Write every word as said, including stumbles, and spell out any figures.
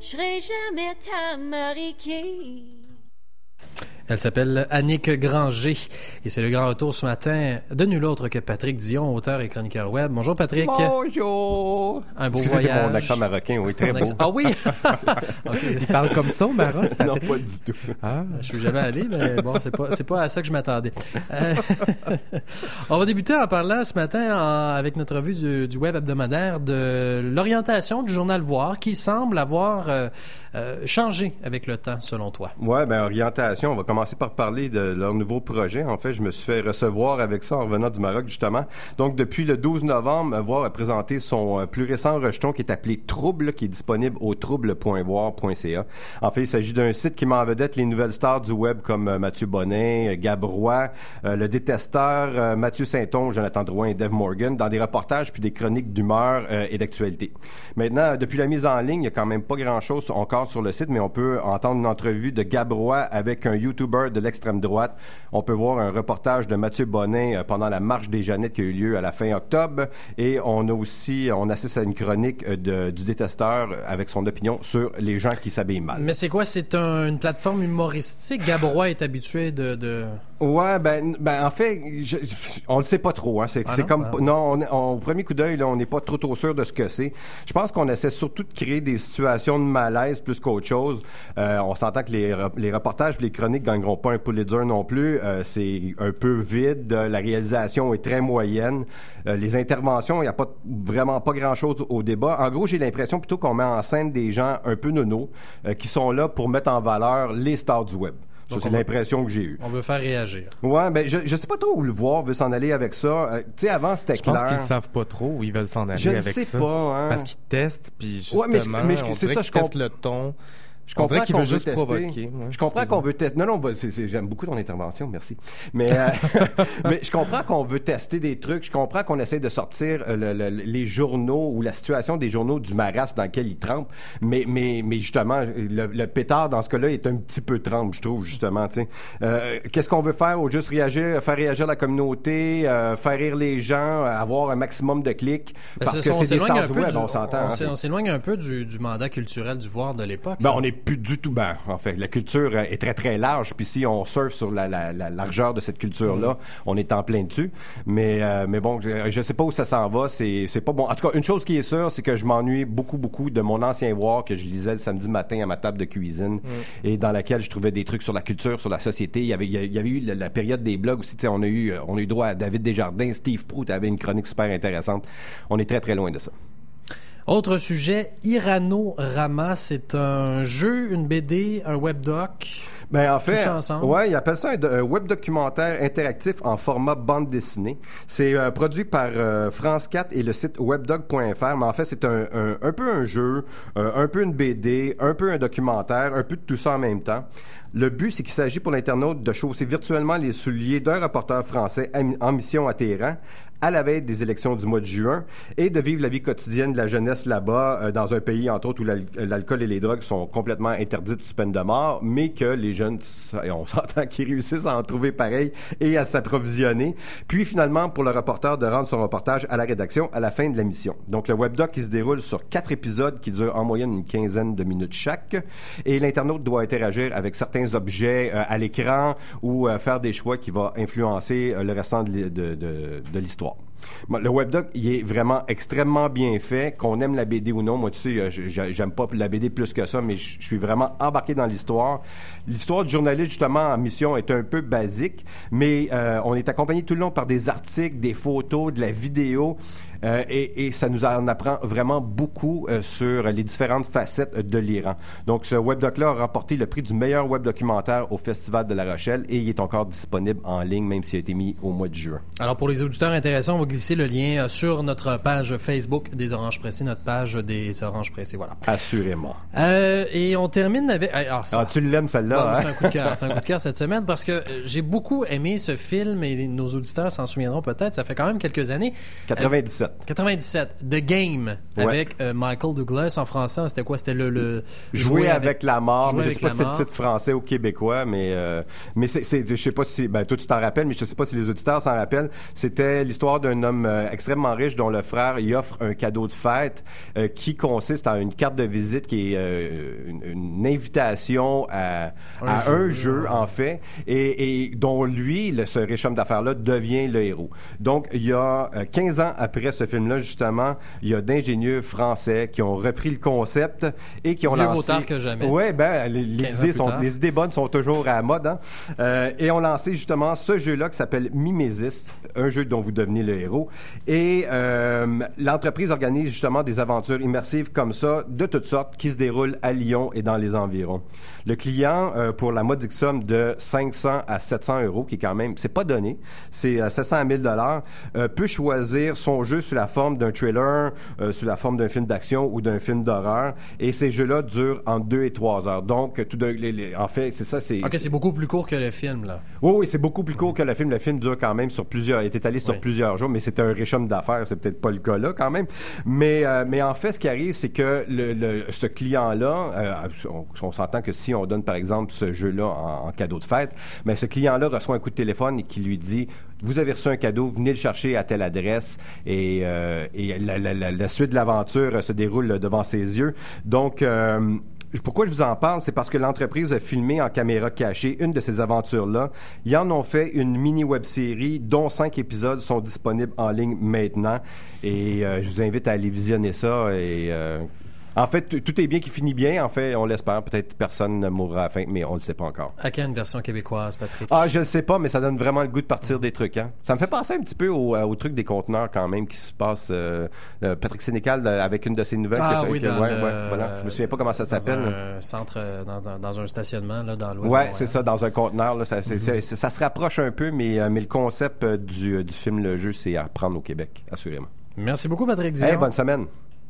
je serai jamais ta Marie-Kay. Elle s'appelle Annick Granger et c'est le grand retour ce matin de nul autre que Patrick Dion, auteur et chroniqueur web. Bonjour Patrick. Bonjour. Un beau Excusez, voyage. c'est mon accent marocain, oui, très beau. Accent... Ah oui. Okay. Il parle comme ça au Maroc? Non, pas du tout. Ah, je suis jamais allé, mais bon, c'est pas c'est pas à ça que je m'attendais. Euh... On va débuter en parlant ce matin en... avec notre revue du, du web hebdomadaire de l'orientation du journal Voir qui semble avoir euh, euh, changé avec le temps, selon toi. Ouais, ben orientation, on va commencer par parler de leur nouveau projet. En fait, je me suis fait recevoir avec ça en revenant du Maroc, justement. Donc, depuis le douze novembre, Voir a présenté son plus récent rejeton qui est appelé Trouble, qui est disponible au trouble point voir point c a. En fait, il s'agit d'un site qui met en vedette les nouvelles stars du web comme Mathieu Bonnin, Gab Roy, euh, Le Détesteur, euh, Mathieu Saint-Onge, Jonathan Drouin et Dave Morgan dans des reportages puis des chroniques d'humeur euh, et d'actualité. Maintenant, depuis la mise en ligne, il y a quand même pas grand-chose encore sur le site, mais on peut entendre une entrevue de Gab Roy avec un YouTuber de l'extrême droite. On peut voir un reportage de Mathieu Bonnin pendant la marche des Jeannettes qui a eu lieu à la fin octobre. Et on a aussi, on assiste à une chronique de, du Détesteur avec son opinion sur les gens qui s'habillent mal. Mais c'est quoi? C'est un, une plateforme humoristique? Gab Roy est habitué de... de... Ouais, ben, ben en fait, je, je, on le sait pas trop. Hein. C'est, ah c'est non? comme... Ah. Non, on, on, au premier coup d'œil, là, on n'est pas trop, trop sûr de ce que c'est. Je pense qu'on essaie surtout de créer des situations de malaise plus qu'autre chose. Euh, on s'entend que les, les reportages et les chroniques gagneront pas un Pulitzer non plus. Euh, c'est un peu vide. La réalisation est très moyenne. Euh, les interventions, il n'y a pas vraiment pas grand-chose au débat. En gros, j'ai l'impression plutôt qu'on met en scène des gens un peu nonos euh, qui sont là pour mettre en valeur les stars du web. Ça, donc c'est l'impression que j'ai eue. On veut faire réagir. Ouais, ben je je sais pas trop où le voir veut s'en aller avec ça. Euh, tu sais, avant c'était je clair. Je pense qu'ils savent pas trop où ils veulent s'en aller je avec ça. Je sais pas, hein. Parce qu'ils testent, puis justement, ouais, mais je, mais je, on c'est dirait ça, qu'ils je testent le ton. Je comprends qu'il qu'on veut veut juste tester. provoquer. Ouais, je comprends qu'on veut tester. Non, non, c'est, c'est, j'aime beaucoup ton intervention, merci. Mais, euh, mais je comprends qu'on veut tester des trucs. Je comprends qu'on essaie de sortir euh, le, le, les journaux ou la situation des journaux du marasme dans lequel ils trempent. Mais, mais, mais justement, le, le pétard dans ce cas-là est un petit peu trempe, je trouve, justement. Euh, qu'est-ce qu'on veut faire? Au juste réagir, faire réagir la communauté, euh, faire rire les gens, avoir un maximum de clics. Parce, parce que, que c'est des stars du web, du, on s'entend. On, hein, on s'éloigne un peu du, du mandat culturel du Voir de l'époque. Ben, on n'est plus du tout ben, en fait. La culture est très, très large. Puis si on surfe sur la, la, la largeur de cette culture-là, mmh. on est en plein dessus. Mais, euh, mais bon, je, je sais pas où ça s'en va. C'est, c'est pas bon. En tout cas, une chose qui est sûre, c'est que je m'ennuie beaucoup, beaucoup de mon ancien Voir que je lisais le samedi matin à ma table de cuisine mmh. et dans laquelle je trouvais des trucs sur la culture, sur la société. Il y avait, il y avait eu la, la période des blogs aussi. Tu sais, on a eu, on a eu droit à David Desjardins, Steve Proulx avait une chronique super intéressante. On est très, très loin de ça. Autre sujet, Irano-Rama, c'est un jeu, une B D, un webdoc. Ben en fait, ouais, ils appellent ça un, un web documentaire interactif en format bande dessinée. C'est euh, produit par euh, France quatre et le site webdoc point f r, mais en fait c'est un, un, un peu un jeu, euh, un peu une B D, un peu un documentaire, un peu de tout ça en même temps. Le but, c'est qu'il s'agit pour l'internaute de chausser virtuellement les souliers d'un reporter français en mission à Téhéran à la veille des élections du mois de juin et de vivre la vie quotidienne de la jeunesse là-bas, euh, dans un pays, entre autres, où l'al- l'alcool et les drogues sont complètement interdites sous peine de mort, mais que les jeunes, on s'entend qu'ils réussissent à en trouver pareil et à s'approvisionner. Puis, finalement, pour le reporter de rendre son reportage à la rédaction à la fin de la mission. Donc, le webdoc qui se déroule sur quatre épisodes qui durent en moyenne une quinzaine de minutes chaque et l'internaute doit interagir avec certains objets euh, à l'écran ou euh, faire des choix qui vont influencer euh, le restant de, de, de, de l'histoire. Bon, le webdoc, il est vraiment extrêmement bien fait, qu'on aime la B D ou non. Moi, tu sais, j'aime pas la B D plus que ça, mais je suis vraiment embarqué dans l'histoire. L'histoire du journaliste, justement, en mission est un peu basique, mais euh, on est accompagné tout le long par des articles, des photos, de la vidéo. Euh, et, et ça nous en apprend vraiment beaucoup euh, sur les différentes facettes de l'Iran. Donc, ce webdoc-là a remporté le prix du meilleur web documentaire au Festival de La Rochelle et il est encore disponible en ligne, même s'il a été mis au mois de juin. Alors, pour les auditeurs intéressés, on va glisser le lien sur notre page Facebook des Oranges Pressés, notre page des Oranges Pressés, voilà. Assurément. Euh, et on termine avec... Ah, ça... ah tu l'aimes, celle-là, bon, hein? C'est un coup de cœur, c'est un coup de cœur cette semaine parce que j'ai beaucoup aimé ce film et nos auditeurs s'en souviendront peut-être, ça fait quand même quelques années. quatre-vingt-dix-sept. quatre-vingt-dix-sept. quatre-vingt-dix-sept. The Game, Ouais. avec euh, Michael Douglas. En français, c'était quoi? C'était le... le Jouer avec, la mort. Jouer Mais je avec sais pas la si c'est le mort. titre français ou québécois, mais euh, mais c'est, c'est je sais pas si ben toi tu t'en rappelles, mais je sais pas si les auditeurs s'en rappellent. C'était l'histoire d'un homme euh, extrêmement riche dont le frère y offre un cadeau de fête euh, qui consiste en une carte de visite qui est euh, une, une invitation à Un à jeu. un jeu en fait et, et dont lui, le, ce riche homme d'affaires-là, devient le héros. Donc, il y a euh, quinze ans après ce film-là, justement, il y a d'ingénieux français qui ont repris le concept et qui ont Mieux vaut lancé... tard que jamais. Ouais, ben, les, les quinze ans idées plus sont, tard. les idées bonnes sont toujours à la mode, hein? Euh, et ont lancé, justement, ce jeu-là qui s'appelle Mimesis, un jeu dont vous devenez le héros. Et euh, l'entreprise organise, justement, des aventures immersives comme ça, de toutes sortes, qui se déroulent à Lyon et dans les environs. Le client, euh, pour la modique somme de cinq cents à sept cents euros, qui est quand même, c'est pas donné, c'est euh, sept cents à mille dollars, euh, peut choisir son jeu sous la forme d'un trailer, euh, sous la forme d'un film d'action ou d'un film d'horreur. Et ces jeux-là durent entre deux et trois heures. Donc, tout de, les, les, en fait, c'est ça, c'est... OK, c'est beaucoup plus court que le film, là. Oui, oui, c'est beaucoup plus court que le film. Le film dure quand même sur plusieurs, est étalé sur Oui. plusieurs jours, mais c'était un riche homme d'affaires, c'est peut-être pas le cas là quand même. Mais, euh, mais en fait, ce qui arrive, c'est que le, le, ce client-là, euh, on, on s'entend que si on donne par exemple ce jeu-là en, en cadeau de fête, mais ce client-là reçoit un coup de téléphone et qui lui dit: vous avez reçu un cadeau, venez le chercher à telle adresse. Et, euh, et la, la, la, la suite de l'aventure se déroule devant ses yeux. Donc, euh, pourquoi je vous en parle? C'est parce que l'entreprise a filmé en caméra cachée une de ces aventures-là. Ils en ont fait une mini-web-série dont cinq épisodes sont disponibles en ligne maintenant. Et euh, je vous invite à aller visionner ça. Et euh, en fait, t- tout est bien qui finit bien. En fait, on l'espère. Peut-être personne ne mourra à la fin, mais on ne le sait pas encore. À quand une version québécoise, Patrick? Ah, je ne sais pas, mais ça donne vraiment le goût de partir des trucs. Hein? Ça me fait penser un petit peu au, euh, au truc des conteneurs quand même qui se passe. Euh, euh, Patrick Sénécal euh, avec une de ses nouvelles. Ah qui a fait, oui, que- dans ouais, le- ouais, voilà. Je me souviens pas comment ça dans s'appelle. un centre, euh, dans, dans, dans un stationnement, là, dans l'ouest. Ouais, de Montréal. c'est ça, dans un conteneur. Là, ça, c'est- c'est- ça se rapproche un peu, mais, euh, mais le concept euh, du, du film, le jeu, c'est à prendre au Québec, assurément. Merci beaucoup, Patrick Dion. Hey, bonne semaine.